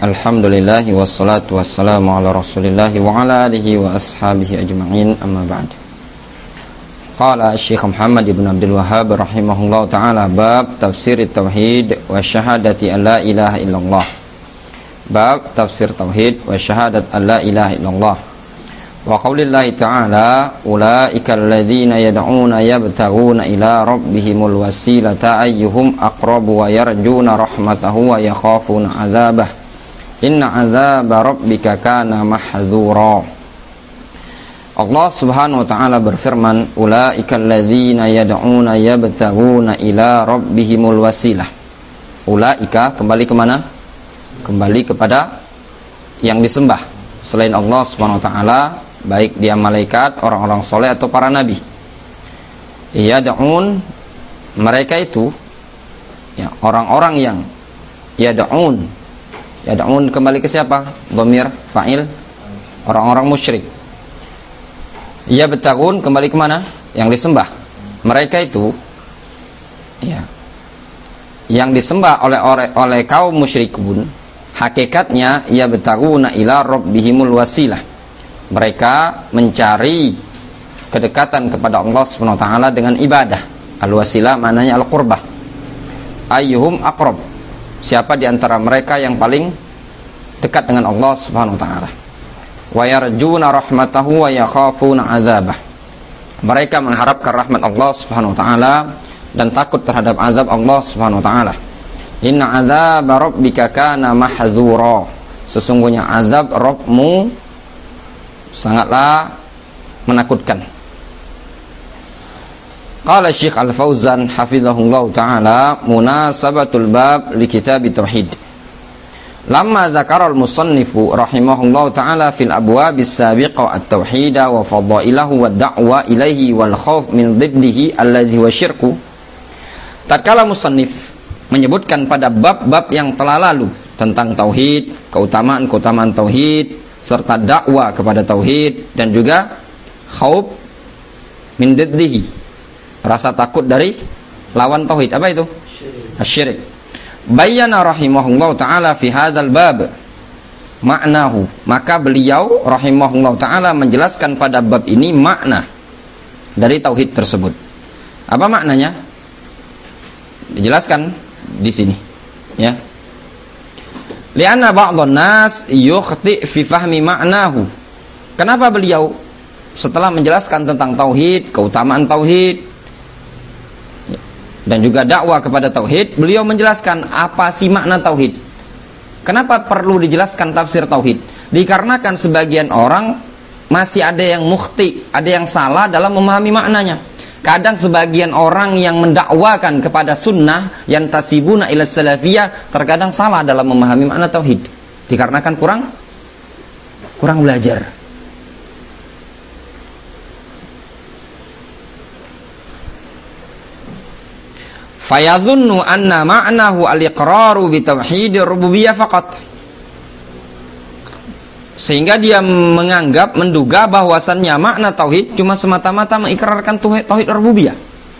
Alhamdulillah wassalatu wassalamu ala Rasulillah wa ala alihi wa ashabihi ajma'in, amma ba'd. Qala Syekh Muhammad ibn Abdul Wahhab rahimahullah ta'ala, bab tafsir tauhid wa syahadati an la ilaha illallah. Bab tafsir tauhid wa syahadat an la ilaha illallah. Wa qaulillahi ta'ala, ulaika alladhina yad'una yabtaghuna ila rabbihimul wasilata ayyuhum aqrabu wa yarjuna rahmatahu wa yakhafuna 'adzabah. Inna 'adzaba rabbika kana mahdzura. Allah Subhanahu wa ta'ala berfirman, ulaikal ladzina yad'una yabtaghuna ila rabbihimul wasilah. Ulaika kembali ke mana? Kembali kepada yang disembah selain Allah Subhanahu wa ta'ala, baik dia malaikat, orang-orang soleh atau para nabi. Yad'un, mereka itu ya, orang-orang yang yad'un kembali ke siapa? Dhamir fa'il, orang-orang musyrik. Yabtaghun kembali ke mana? Yang disembah. Mereka itu ya, yang disembah oleh kaum musyrikun, hakikatnya yabtaghuna ila rabbihimul wasilah. Mereka mencari kedekatan kepada Allah Subhanahu wa ta'ala dengan ibadah. Al-wasilah maknanya al-qurbah. Ayyuhum aqrab, siapa di antara mereka yang paling dekat dengan Allah Subhanahu wa ta'ala. Wa yarjuna rahmatahu wa yakhafuna 'adzabah. Mereka mengharapkan rahmat Allah Subhanahu wa ta'ala dan takut terhadap azab Allah Subhanahu wa ta'ala. Inna 'adzaba rabbika kana mahdzura. Sesungguhnya azab Rabbmu sangatlah menakutkan. Qala Syekh Al-Fauzan hafizahullah ta'ala, munasabatul bab li kitab tauhid. Lamma dzakara al-musannifu rahimahullah ta'ala fil abwabis sabiqa at-tauhid wa fadailahu wa da'wa ilaihi wal khauf min dhiddihi alladhi wa syirku. Tatkala musannif menyebutkan pada bab-bab yang telah lalu tentang tauhid, keutamaan-keutamaan tauhid serta dakwah kepada tauhid, dan juga khauf min dhiddihi, rasa takut dari lawan tauhid. Apa itu? Syirik. Bayyana rahimahullah ta'ala fi hadzal bab maknahu. Maka beliau rahimahullah ta'ala menjelaskan pada bab ini makna dari tauhid tersebut. Apa maknanya? Dijelaskan di sini, ya. Lianna ba'dhan nas yukhti fi fahmi ma'nahu. Kenapa beliau setelah menjelaskan tentang tauhid, keutamaan tauhid dan juga dakwah kepada tauhid, beliau menjelaskan apa sih makna tauhid. Kenapa perlu dijelaskan tafsir tauhid? Dikarenakan sebagian orang masih ada yang mukhti, ada yang salah dalam memahami maknanya. Kadang sebagian orang yang mendakwakan kepada sunnah, yang tasibuna ila salafiyah, terkadang salah dalam memahami makna tauhid, dikarenakan kurang belajar. Fayadhunnu anna ma'nahu al-iqraru bi tauhidir rububiyyah faqat. Sehingga dia menduga bahwasannya makna tauhid cuma semata-mata mengikrarkan tauhid rububiyah.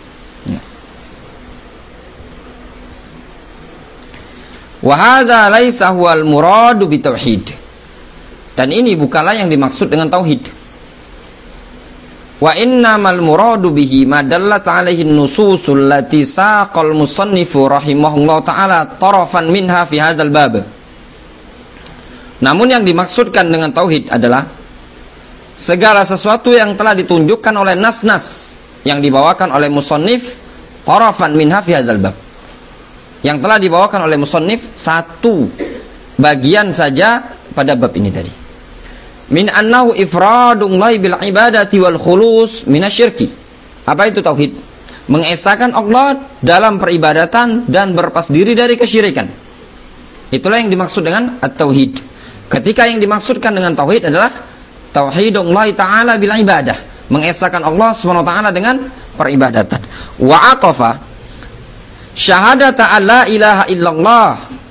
Wa hadza laisa huwal muradu bi tauhid. Dan ini bukanlah yang dimaksud dengan tauhid. Wa innamal muradu bihi ma dallat alaihi an-nususul lati saqal musannifu rahimahullah ta'ala tarafan minha fi hadzal bab. Namun yang dimaksudkan dengan tauhid adalah segala sesuatu yang telah ditunjukkan oleh nas-nas yang dibawakan oleh musannif tarafan minha fi hadzal bab. Yang telah dibawakan oleh musannif satu bagian saja pada bab ini tadi. Min annahu ifradullahi bil ibadati wal khulus minasyirki. Apa itu tauhid? Mengesahkan Allah dalam peribadatan dan berlepas diri dari kesyirikan. Itulah yang dimaksud dengan at-tauhid. Ketika yang dimaksudkan dengan tauhid adalah tauhidullahi ta'ala bil ibadah, mengesahkan Allah Subhanahu wa ta'ala dengan peribadatan. Wa aqafa syahadata alla ilaha illallah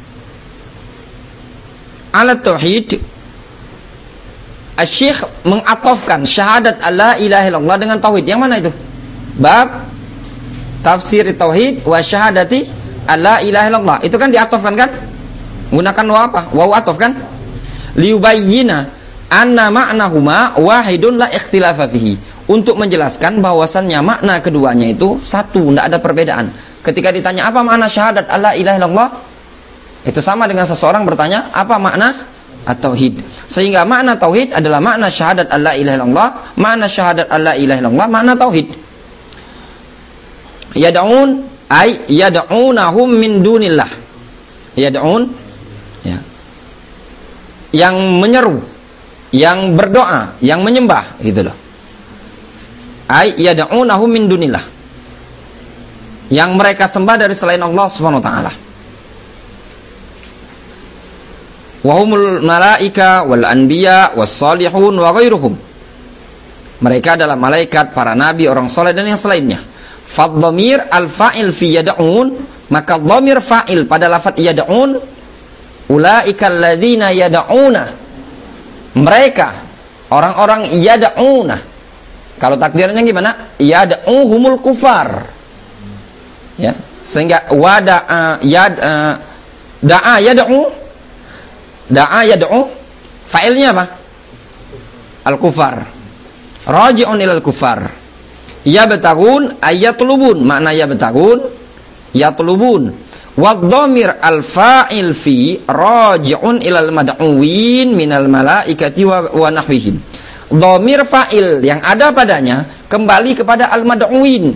ala tauhid. Asy-Syaikh mengatofkan syahadat alla ilaha illallah dengan tauhid. Yang mana itu? Bab tafsir tauhid wa syahadati alla ilaha illallah. Itu kan diatofkan kan? Gunakan waw apa? Waw ataf kan? Liyubayyina anna ma'nahuma wahidun la ikhtilafa fihi. Untuk menjelaskan bahwasannya makna keduanya itu satu, tidak ada perbedaan. Ketika ditanya apa makna syahadat alla ilaha illallah, itu sama dengan seseorang bertanya apa makna at-tauhid. Sehingga makna tauhid adalah makna syahadat alla ilaha illallah, makna syahadat alla ilaha illallah, makna tauhid. Yad'un ay yad'unahum min dunillah. Yad'un ya. Yang menyeru, yang berdoa, yang menyembah, gitu loh. Ay yad'unahum min dunillah. Yang mereka sembah dari selain Allah Subhanahu wa taala. Wa humul malaika wal anbiya was salihun wa ghairuhum. Mereka adalah malaikat, para nabi, orang saleh dan yang selainnya. Fadhamir al-fa'il fi yad'un, maka dhamir fa'il pada lafaz yad'un ulaikal ladzina yad'una. Mereka orang-orang yad'una. Kalau takdirnya gimana? Yad'uhumul kufar. Ya, sehingga da'a yad'u fa'ilnya apa? Al-kufar. Raji'un ilal kufar. Yabtagun ayatlubun, makna yabtagun yatlubun. Wadhamir al-fa'il fi raji'un ilal mad'uwin minal malaikati wa nahwihim. Dhamir fa'il yang ada padanya kembali kepada al-mad'uwin,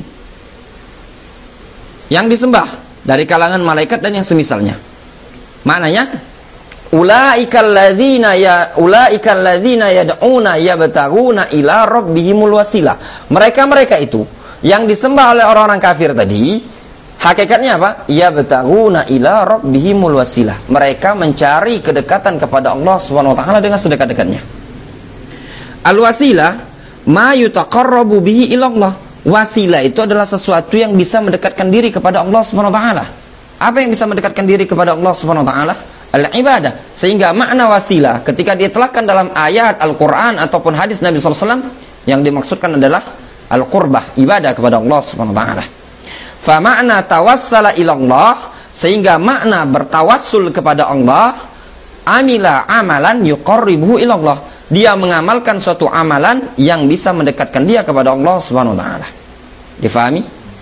yang disembah dari kalangan malaikat dan yang semisalnya. Maknanya ulaikal ladzina yad'una yabtaguna ila rabbihimul wasilah. Mereka itu yang disembah oleh orang-orang kafir tadi, hakikatnya apa? Yabtaguna ila rabbihimul wasilah. Mereka mencari kedekatan kepada Allah Subhanahu wa taala dengan sedekat-dekatnya. Al-wasilah ma yutaqarrabu bihi ila Allah. Wasilah itu adalah sesuatu yang bisa mendekatkan diri kepada Allah Subhanahu wa taala. Apa yang bisa mendekatkan diri kepada Allah Subhanahu wa taala? Al-ibadah. Sehingga makna wasilah ketika ditelakkan dalam ayat Al-Qur'an ataupun hadis Nabi sallallahu alaihi wasallam, yang dimaksudkan adalah al-qurbah, ibadah kepada Allah Subhanahu wa taala. Fa makna tawassala ila Allah, sehingga makna bertawassul kepada Allah, amila amalan yuqarribuhu ila Allah. Dia mengamalkan suatu amalan yang bisa mendekatkan dia kepada Allah Subhanahu wa taala. Difahami?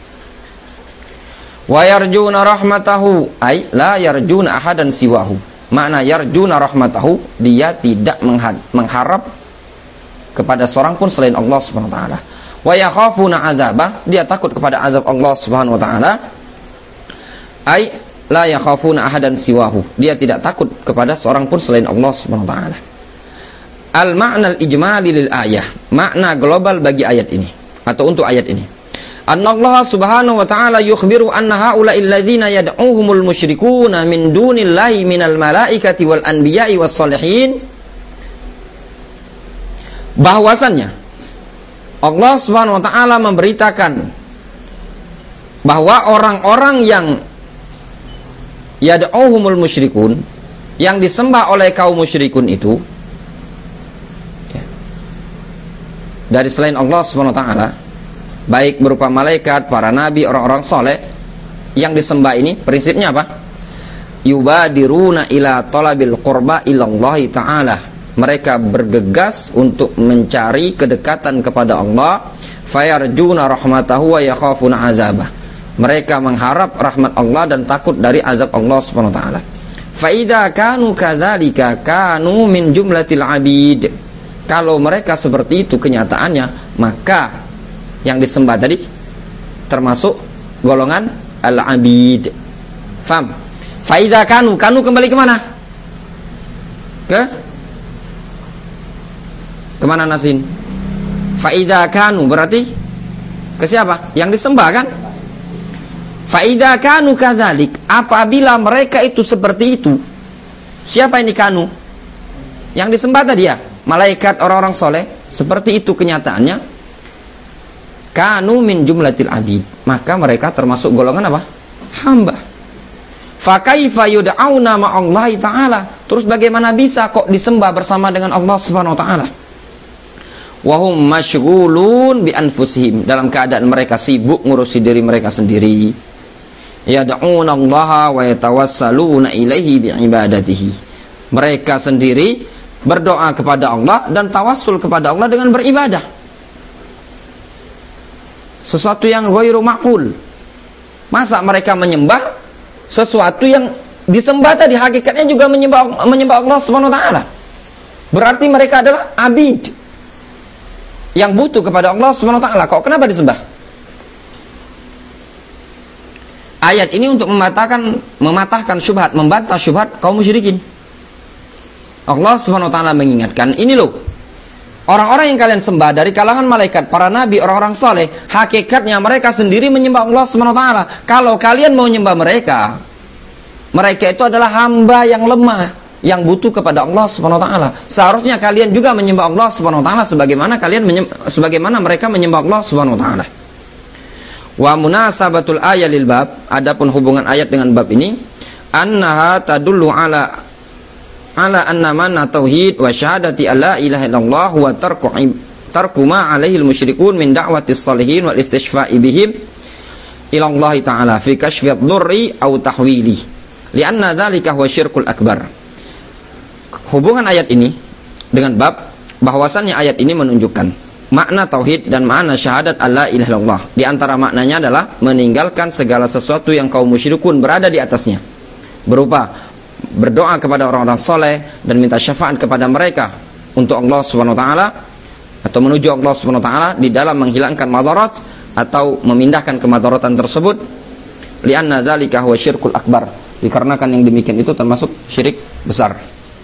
Wa yarjuna rahmatahu ay la yarjuna ahadan siwahu. Makna yarjuna rahmatahu, dia tidak mengharap kepada seorang pun selain Allah Subhanahu wa taala. Wa yakhafuna azabah, dia takut kepada azab Allah Subhanahu wa taala. Ay la yakhafuna ahadan siwahu, dia tidak takut kepada seorang pun selain Allah Subhanahu wa taala. Al ma'na al ijmali lil ayah, makna global bagi ayat ini atau untuk ayat ini. Anna Allah Subhanahu wa ta'ala yukhbiru anna haula'il ladzina yad'uhumul musyrikuuna min dunillahi minal malaikati wal anbiya'i was salihin, bahwasannya Allah Subhanahu wa ta'ala memberitakan bahwa orang-orang yang yad'uhumul musyrikun, yang disembah oleh kaum musyrikun itu dari selain Allah Subhanahu wa ta'ala, baik berupa malaikat, para nabi, orang-orang soleh, yang disembah ini prinsipnya apa? Yubadiruna ila talabil qurba ilallahi ta'ala. Mereka bergegas untuk mencari kedekatan kepada Allah. Fayarjuna rahmatahu wa yakhafuna azabah. Mereka mengharap rahmat Allah dan takut dari azab Allah Subhanahu wa taala. Fa idza kanu kadzalika kanu min jumlatil abid. Kalau mereka seperti itu kenyataannya, maka yang disembah tadi termasuk golongan al-abid. Faham? Faida kanu kembali kemana? Kemana nasin? Faida kanu berarti ke siapa? Yang disembah kan? Faida kanu kadzalik, apabila mereka itu seperti itu. Siapa ini kanu? Yang disembah tadi ya, malaikat, orang-orang soleh. Seperti itu kenyataannya, kanu min jumlatil abid, maka mereka termasuk golongan apa? Hamba. Fa kaifa yud'auna ma'allahi ta'ala, terus bagaimana bisa kok disembah bersama dengan Allah Subhanahu wa taala? Wa hum masyghulun bi anfusihim, dalam keadaan mereka sibuk ngurusi diri mereka sendiri. yad'unallaha wa yatawassaluna ilaihi bi'ibadatihi. Mereka sendiri berdoa kepada Allah dan tawassul kepada Allah dengan beribadah. Sesuatu yang ghairu ma'qul. Masa mereka menyembah sesuatu yang disembah tadi hakikatnya juga menyembah Allah Subhanahu wa taala. Berarti mereka adalah abid yang butuh kepada Allah Subhanahu wa taala. Kok kenapa disembah? Ayat ini untuk mematahkan syubhat, membantah syubhat kaum musyrikin. Allah Subhanahu wa taala mengingatkan, ini loh, orang-orang yang kalian sembah dari kalangan malaikat, para nabi, orang-orang soleh, hakikatnya mereka sendiri menyembah Allah Subhanahu wa taala. Kalau kalian mau menyembah mereka, mereka itu adalah hamba yang lemah, yang butuh kepada Allah Subhanahu wa taala. Seharusnya kalian juga menyembah Allah Subhanahu wa taala sebagaimana mereka menyembah Allah Subhanahu wa taala. Wa munasabatul ayat lil bab, adapun hubungan ayat dengan bab ini, annaha tadullu ala anna manna tauhid wa syahadati alla ilaha illallah wa tarku ma alaihi al-musyrikun min da'watis salihin wal istishfa'i bihim ila Allah ta'ala fi kashfi ad-durri aw tahwili lianna dzalika huwa syirkul akbar. Hubungan ayat ini dengan bab, bahwasannya ayat ini menunjukkan makna tauhid dan makna syahadat alla ilaha illallah. Di antara maknanya adalah meninggalkan segala sesuatu yang kaum musyrikun berada di atasnya, berupa berdoa kepada orang-orang soleh dan minta syafaat kepada mereka untuk Allah Subhanahu wa taala atau menuju Allah Subhanahu wa taala di dalam menghilangkan madarat atau memindahkan kemadaratan tersebut. Lianna dzalika huwa syirkul akbar, dikarenakan yang demikian itu termasuk syirik besar.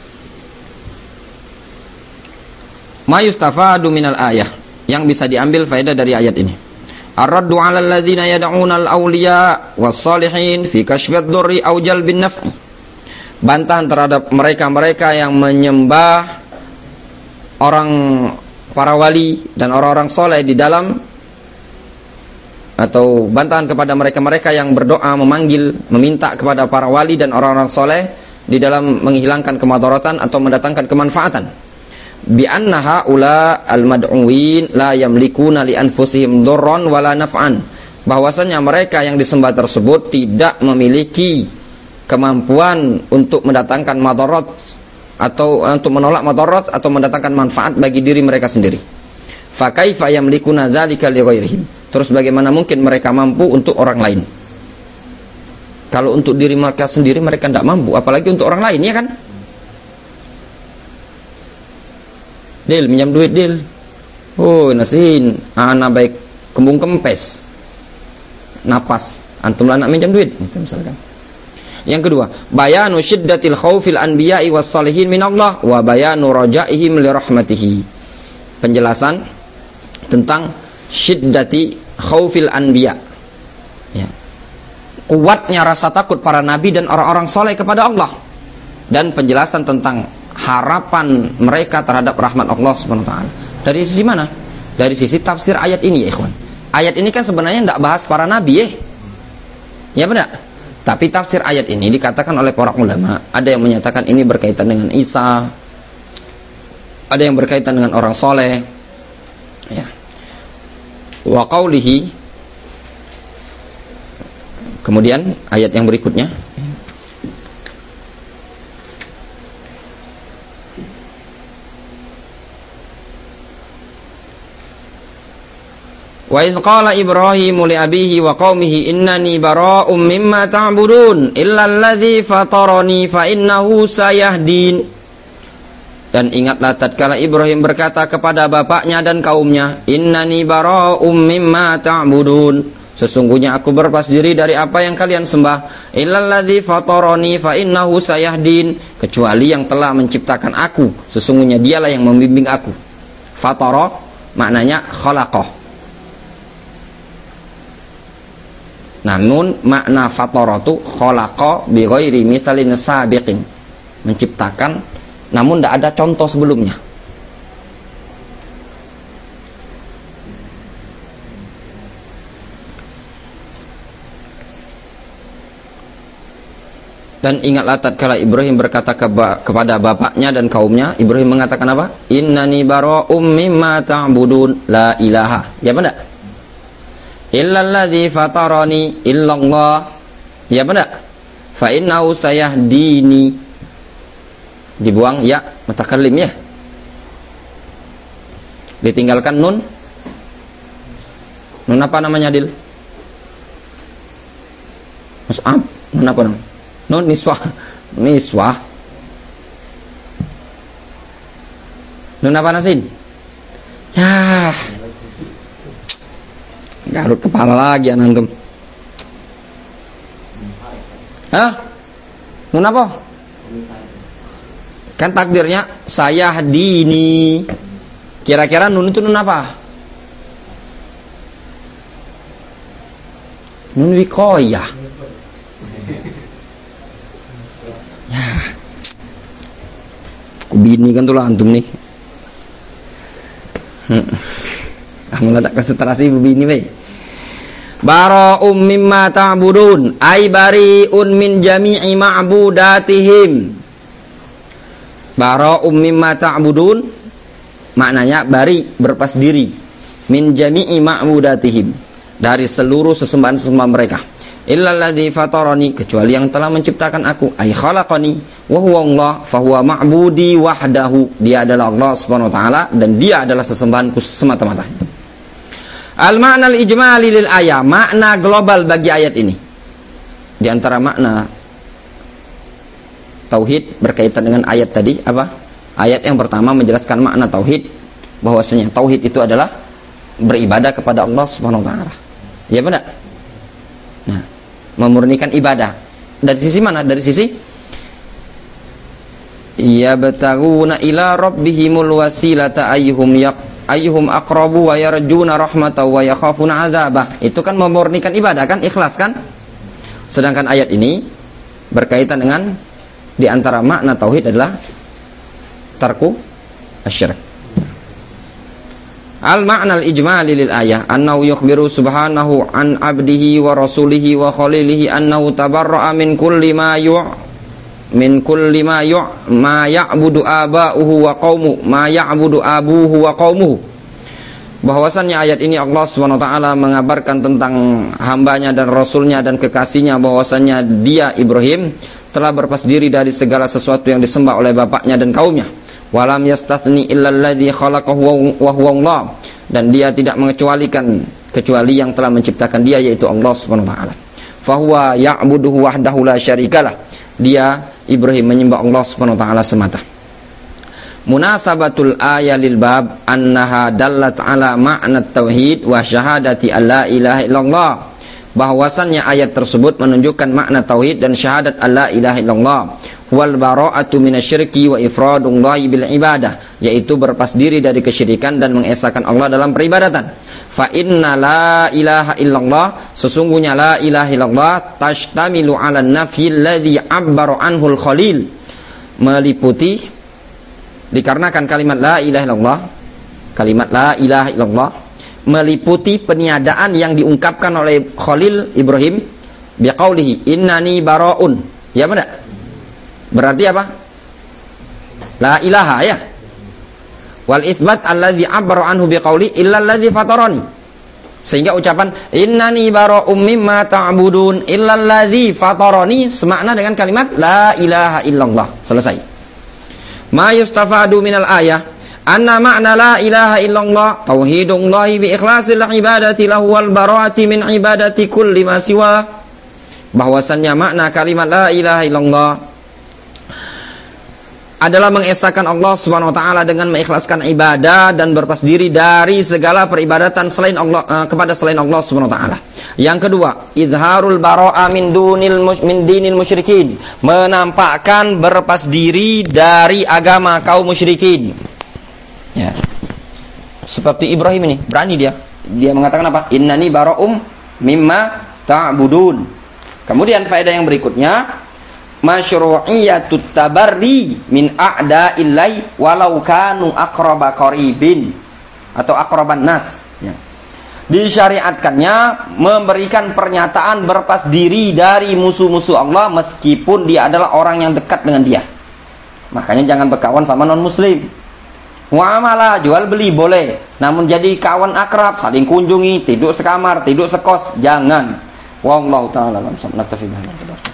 Ma yustafadu minal ayah, yang bisa diambil faedah dari ayat ini. Ar-raddu 'alal ladzina yad'una al-awliya was-salihin fi kashfi ad-durri aw jalbin naf'i. Bantahan terhadap mereka-mereka yang menyembah orang para wali dan orang-orang soleh di dalam, atau bantahan kepada mereka-mereka yang berdoa, memanggil, meminta kepada para wali dan orang-orang soleh di dalam menghilangkan kemadaratan atau mendatangkan kemanfaatan. Bi anna haula al-mad'uin la yamlikuna li anfusihim dhurran wala naf'an. Bahwasanya mereka yang disembah tersebut tidak memiliki kemampuan untuk mendatangkan madarat atau untuk menolak madarat atau mendatangkan manfaat bagi diri mereka sendiri. Fa kaifa yamlikuna dzalika li ghairihim? Terus bagaimana mungkin mereka mampu untuk orang lain? Kalau untuk diri mereka sendiri mereka tidak mampu, apalagi untuk orang lain, ya kan? Dil, minjam duit, Dil. Oh, nasin, ana baik kembung kempes. Napas, antum lah nak minjam duit, gitu misalkan. Yang kedua, bayanu syiddatil khaufil anbiya'i was salihin minallah wa bayanu rajaihim li rahmatihi. Penjelasan tentang syiddati khaufil anbiya. Ya. Kuatnya rasa takut para nabi dan orang-orang soleh kepada Allah, dan penjelasan tentang harapan mereka terhadap rahmat Allah Subhanahu wa taala. Dari sisi mana? Dari sisi tafsir ayat ini, ya ikhwan. Ayat ini kan sebenarnya tidak bahas para nabi, ya benar? Tapi tafsir ayat ini dikatakan oleh para ulama, ada yang menyatakan ini berkaitan dengan Isa, ada yang berkaitan dengan orang soleh, ya. Wa qaulihi, kemudian ayat yang berikutnya, wa idz qala Ibrahimu li abihi wa qaumihi innani bara'um mimma ta'budun illa alladzi fatarani fa innahu sayahdin. Dan ingatlah tatkala Ibrahim berkata kepada bapaknya dan kaumnya, innani bara'um mimma ta'budun, sesungguhnya aku berlepas diri dari apa yang kalian sembah, illa alladzi fatarani fa innahu sayahdin, kecuali yang telah menciptakan aku, sesungguhnya dialah yang membimbing aku. Fatara maknanya khalaqah. Namun makna fataratu khalaqa bi ghairi mithalin sabiqin, menciptakan namun tidak ada contoh sebelumnya. Dan ingatlah tatkala Ibrahim berkata kepada bapaknya dan kaumnya, Ibrahim mengatakan apa? Innani bara'um mimma ta'budun la ilaha. Ya benar? Illalladzi fatarani illallah, Ya benar. Fa innahu sayahdini. Dibuang ya mutakallim ya. Ditinggalkan nun. Nun apa namanya, Adil? Mus'ab. Nun apa namanya? Nun niswah. Niswah. Nun apa nasin? Ya. Garut kepala lagi antum. Hah? Nun apa? Kan takdirnya sayahdini. Kira-kira nun itu nun apa? Nun wikoyah. Ya. Kubini kan tuh antum nih. Kamu ada konsentrasi begini be. Bara'um mimma ta'budun ay bari'un min jami'i ma'budatihim. Bara'um mimma ta'budun maknanya bari, berlepas diri, min jami'i ma'budatihim, dari seluruh sesembahan-sesembahan mereka. Illal ladzi fatarani, kecuali yang telah menciptakan aku, ay khalaqani wa huwa Allah fa huwa ma'budi wahdahu. Dia adalah Allah Subhanahu wa taala dan dia adalah sesembahanku semata-mata. Al-ma'na al-ijmali lil ayat, makna global bagi ayat ini. Di antara makna tauhid berkaitan dengan ayat tadi apa? Ayat yang pertama menjelaskan makna tauhid, bahwasanya tauhid itu adalah beribadah kepada Allah Subhanahu wa taala. Ya benar? Nah, memurnikan ibadah. Dari sisi mana? Dari sisi ya bataguna ila rabbihimul wasilata ayyuhum aqrabu wa yarjuna rahmatahu wa yakhafuna adzabah. Itu kan memurnikan ibadah kan, ikhlas kan? Sedangkan ayat ini berkaitan dengan di antara makna tauhid adalah tarku asyirk. Al-ma'na al-ijmali lil ayah annahu yukhbiru subhanahu an abdihi wa rasulihi wa khalilihi annahu tabarra'a min kulli ma ya'budu aba'uhu wa qaumuhu ma ya'budu abuhu wa qaumuhu. Bahwasannya ayat ini Allah Subhanahu wa taala mengabarkan tentang hambanya dan rasulnya dan kekasihnya, bahwasannya dia Ibrahim telah berlepas diri dari segala sesuatu yang disembah oleh bapaknya dan kaumnya. Walam yastathni illa alladhi khalaqahu wa huwa Allah, dan dia tidak mengecualikan kecuali yang telah menciptakan dia, yaitu Allah Subhanahu wa taala. Fa huwa ya'buduhu wahdahu la syarikalah. Dia Ibrahim menyembah Allah Subhanahu wa taala semata. Munasabatul ayat lil bab annaha dallat ala ma'na tauhid wa syahadati alla ilaha illallah. Bahwasannya ayat tersebut menunjukkan makna tauhid dan syahadat alla ilaha illallah. Wal bara'atu minasyirki wa ifradullahi bil ibadah, yaitu berlepas diri dari kesyirikan dan mengesahkan Allah dalam peribadatan. Fa inna la ilaha illallah, sesungguhnya la ilaha illallah tashtamilu ala nafyi alladhi abbara anhu al-khalil, meliputi dikarenakan kalimat la ilaha illallah meliputi peniadaan yang diungkapkan oleh Khalil Ibrahim biqaulihi innani bara'un. Ya benar? Berarti apa? La ilaha ya. Wal itsbat allazi abbara anhu biqauli illa allazi fatarani. Sehingga ucapan innani bara'um mimma ta'budun illa allazi fatarani semakna dengan kalimat la ilaha illallah. Selesai. Ma yustafadu minal ayah anna ma'na la ilaha illallah tauhidullahi bi ikhlasil ibadati lahu wal bara'ati min ibadati kulli ma siwa. Bahwasannya makna kalimat la ilaha illallah adalah mengesahkan Allah Subhanahu wa taala dengan mengikhlaskan ibadah dan berlepas diri dari segala peribadatan selain Allah, kepada selain Allah Subhanahu wa taala. Yang kedua, izharul bara'a min dinil musyrikin, menampakkan berlepas diri dari agama kaum musyrikin. Ya. Seperti Ibrahim ini, berani dia mengatakan apa? Innani bara'um mimma ta'budun. Kemudian faedah yang berikutnya, masyru'iyatut tabarri min a'da'illahi walau kanu aqraba qaribin atau aqraban nas ya. Disyariatkannya memberikan pernyataan berlepas diri dari musuh-musuh Allah meskipun dia adalah orang yang dekat dengan dia. Makanya jangan berkawan sama non muslim. Muamalah jual beli boleh, namun jadi kawan akrab, saling kunjungi, tidur sekamar, tidur sekos, jangan. Wallahu ta'ala alam. Naktafi bihadzal qadar.